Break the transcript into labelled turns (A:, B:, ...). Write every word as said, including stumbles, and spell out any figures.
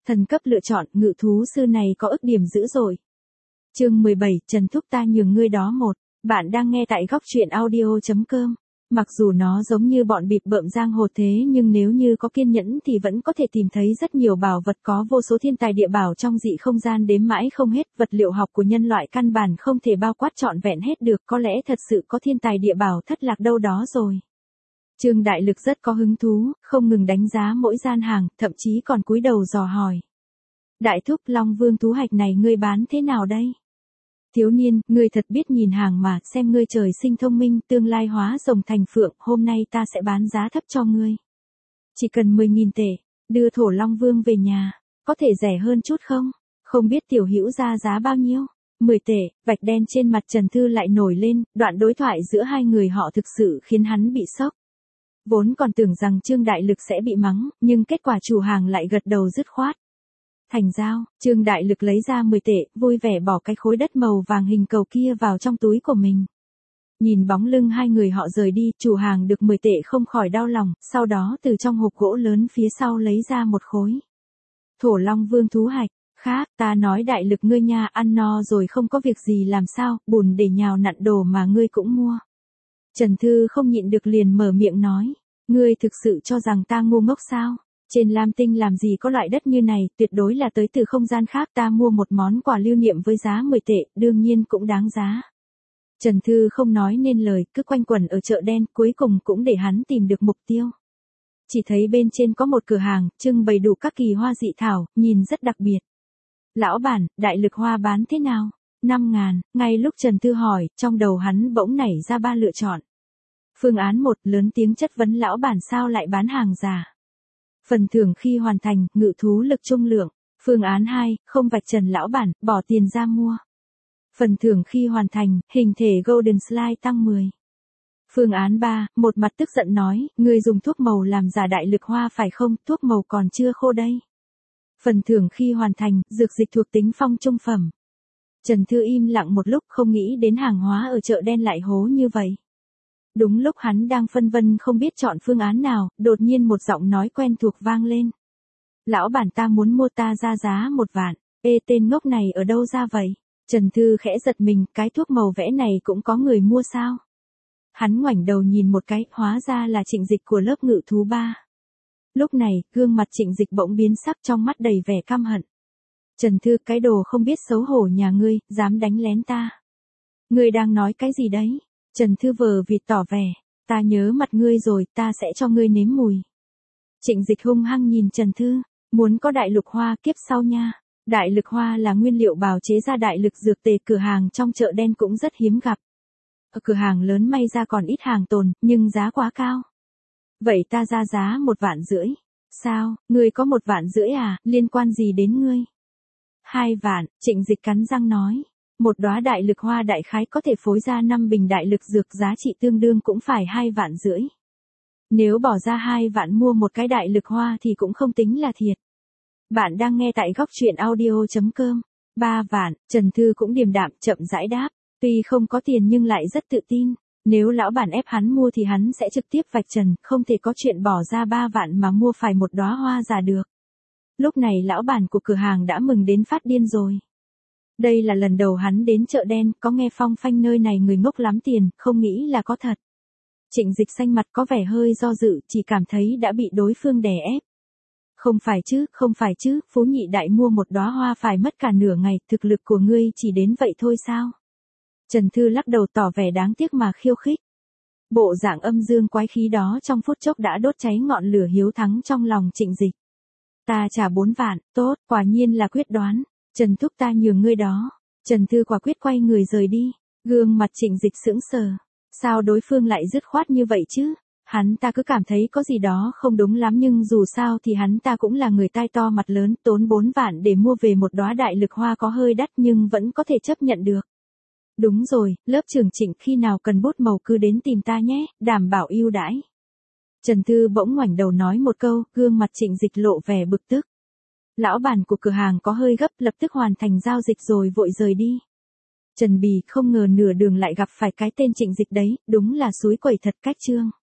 A: Thần cấp lựa chọn, ngự thú sư này có ức điểm dữ dội. Chương mười bảy, Trần Thúc ta nhường ngươi đó một. Bạn đang nghe tại góc truyện audio chấm com. Mặc dù nó giống như bọn bịp bợm giang hồ thế nhưng nếu như có kiên nhẫn thì vẫn có thể tìm thấy rất nhiều bảo vật có vô số thiên tài địa bảo trong dị không gian đếm mãi không hết. Vật liệu học của nhân loại căn bản không thể bao quát trọn vẹn hết được, có lẽ thật sự có thiên tài địa bảo thất lạc đâu đó rồi. Trương Đại Lực rất có hứng thú, không ngừng đánh giá mỗi gian hàng, thậm chí còn cúi đầu dò hỏi. Đại thúc, Long Vương thú hạch này ngươi bán thế nào đây? Thiếu niên, ngươi thật biết nhìn hàng mà, xem ngươi trời sinh thông minh, tương lai hóa rồng thành phượng, hôm nay ta sẽ bán giá thấp cho ngươi. Chỉ cần mười nghìn tệ, đưa thổ Long Vương về nhà, có thể rẻ hơn chút không? Không biết tiểu hữu ra giá bao nhiêu? mười tệ, vạch đen trên mặt Trần Thư lại nổi lên, đoạn đối thoại giữa hai người họ thực sự khiến hắn bị sốc. Vốn còn tưởng rằng Trương Đại Lực sẽ bị mắng, nhưng kết quả chủ hàng lại gật đầu dứt khoát. Thành giao, Trương Đại Lực lấy ra mười tệ, vui vẻ bỏ cái khối đất màu vàng hình cầu kia vào trong túi của mình. Nhìn bóng lưng hai người họ rời đi, chủ hàng được mười tệ không khỏi đau lòng, sau đó từ trong hộp gỗ lớn phía sau lấy ra một khối. Thổ Long Vương thú hạch, khác, ta nói Đại Lực ngươi nha, ăn no rồi không có việc gì làm sao, bùn để nhào nặn đồ mà ngươi cũng mua. Trần Thư không nhịn được liền mở miệng nói, ngươi thực sự cho rằng ta ngu ngốc sao? Trên Lam Tinh làm gì có loại đất như này, tuyệt đối là tới từ không gian khác, ta mua một món quà lưu niệm với giá mười tệ, đương nhiên cũng đáng giá. Trần Thư không nói nên lời, cứ quanh quẩn ở chợ đen, cuối cùng cũng để hắn tìm được mục tiêu. Chỉ thấy bên trên có một cửa hàng, trưng bày đủ các kỳ hoa dị thảo, nhìn rất đặc biệt. Lão bản, Đại Lực hoa bán thế nào? năm ngàn, ngay lúc Trần Thư hỏi, trong đầu hắn bỗng nảy ra ba lựa chọn. Phương án một, lớn tiếng chất vấn lão bản sao lại bán hàng giả. Phần thưởng khi hoàn thành, ngự thú lực trung lượng. Phương án hai, không vạch trần lão bản, bỏ tiền ra mua. Phần thưởng khi hoàn thành, hình thể Golden Slide tăng mười. Phương án ba, một mặt tức giận nói, ngươi dùng thuốc màu làm giả Đại Lực hoa phải không, thuốc màu còn chưa khô đây. Phần thưởng khi hoàn thành, dược dịch thuộc tính phong trung phẩm. Trần Thư im lặng một lúc không nghĩ đến hàng hóa ở chợ đen lại hố như vậy. Đúng lúc hắn đang phân vân không biết chọn phương án nào, đột nhiên một giọng nói quen thuộc vang lên. Lão bản ta muốn mua, ta ra giá một vạn. Ê, tên ngốc này ở đâu ra vậy? Trần Thư khẽ giật mình, cái thuốc màu vẽ này cũng có người mua sao? Hắn ngoảnh đầu nhìn một cái, hóa ra là Trịnh Dịch của lớp ngự thú ba. Lúc này, gương mặt Trịnh Dịch bỗng biến sắc, trong mắt đầy vẻ căm hận. Trần Thư, cái đồ không biết xấu hổ nhà ngươi, dám đánh lén ta. Ngươi đang nói cái gì đấy? Trần Thư vờ vịt tỏ vẻ, ta nhớ mặt ngươi rồi, ta sẽ cho ngươi nếm mùi. Trịnh Dịch hung hăng nhìn Trần Thư, muốn có Đại Lực hoa kiếp sau nha. Đại Lực hoa là nguyên liệu bào chế ra đại lực dược tề, cửa hàng trong chợ đen cũng rất hiếm gặp. Ở cửa hàng lớn may ra còn ít hàng tồn, nhưng giá quá cao. Vậy ta ra giá một vạn rưỡi. Sao, ngươi có một vạn rưỡi à, liên quan gì đến ngươi? Hai vạn, Trịnh Dịch cắn răng nói. Một đóa Đại Lực hoa đại khái có thể phối ra năm bình đại lực dược, giá trị tương đương cũng phải hai vạn rưỡi. Nếu bỏ ra hai vạn mua một cái Đại Lực hoa thì cũng không tính là thiệt. Bạn đang nghe tại góc truyện audio chấm com. Ba vạn, Trần Thư cũng điềm đạm chậm rãi đáp, tuy không có tiền nhưng lại rất tự tin. Nếu lão bản ép hắn mua thì hắn sẽ trực tiếp vạch trần, không thể có chuyện bỏ ra ba vạn mà mua phải một đóa hoa giả được. Lúc này lão bản của cửa hàng đã mừng đến phát điên rồi. Đây là lần đầu hắn đến chợ đen, có nghe phong phanh nơi này người ngốc lắm tiền, không nghĩ là có thật. Trịnh Dịch xanh mặt có vẻ hơi do dự, chỉ cảm thấy đã bị đối phương đè ép. Không phải chứ, không phải chứ, Phú Nhị Đại mua một đóa hoa phải mất cả nửa ngày, thực lực của ngươi chỉ đến vậy thôi sao? Trần Thư lắc đầu tỏ vẻ đáng tiếc mà khiêu khích. Bộ dạng âm dương quái khí đó trong phút chốc đã đốt cháy ngọn lửa hiếu thắng trong lòng Trịnh Dịch. Ta trả bốn vạn, tốt, quả nhiên là quyết đoán. Trần Thúc ta nhường ngươi đó. Trần Thư quả quyết quay người rời đi. Gương mặt Trịnh Dịch sững sờ. Sao đối phương lại dứt khoát như vậy chứ? Hắn ta cứ cảm thấy có gì đó không đúng lắm, nhưng dù sao thì hắn ta cũng là người tai to mặt lớn, tốn bốn vạn để mua về một đóa Đại Lực hoa có hơi đắt nhưng vẫn có thể chấp nhận được. Đúng rồi, lớp trưởng Trịnh, khi nào cần bút màu cứ đến tìm ta nhé, đảm bảo ưu đãi. Trần Thư bỗng ngoảnh đầu nói một câu, gương mặt Trịnh Dịch lộ vẻ bực tức. Lão bản của cửa hàng có hơi gấp, lập tức hoàn thành giao dịch rồi vội rời đi. Trần Bì không ngờ nửa đường lại gặp phải cái tên Trịnh Dịch đấy, đúng là xúi quẩy thật cách trương.